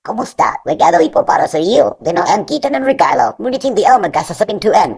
Kumusta? Regalo ipo para sa iyo. Din ang kita ng regalo. Ngunit hindi ako magkasasabing tuan.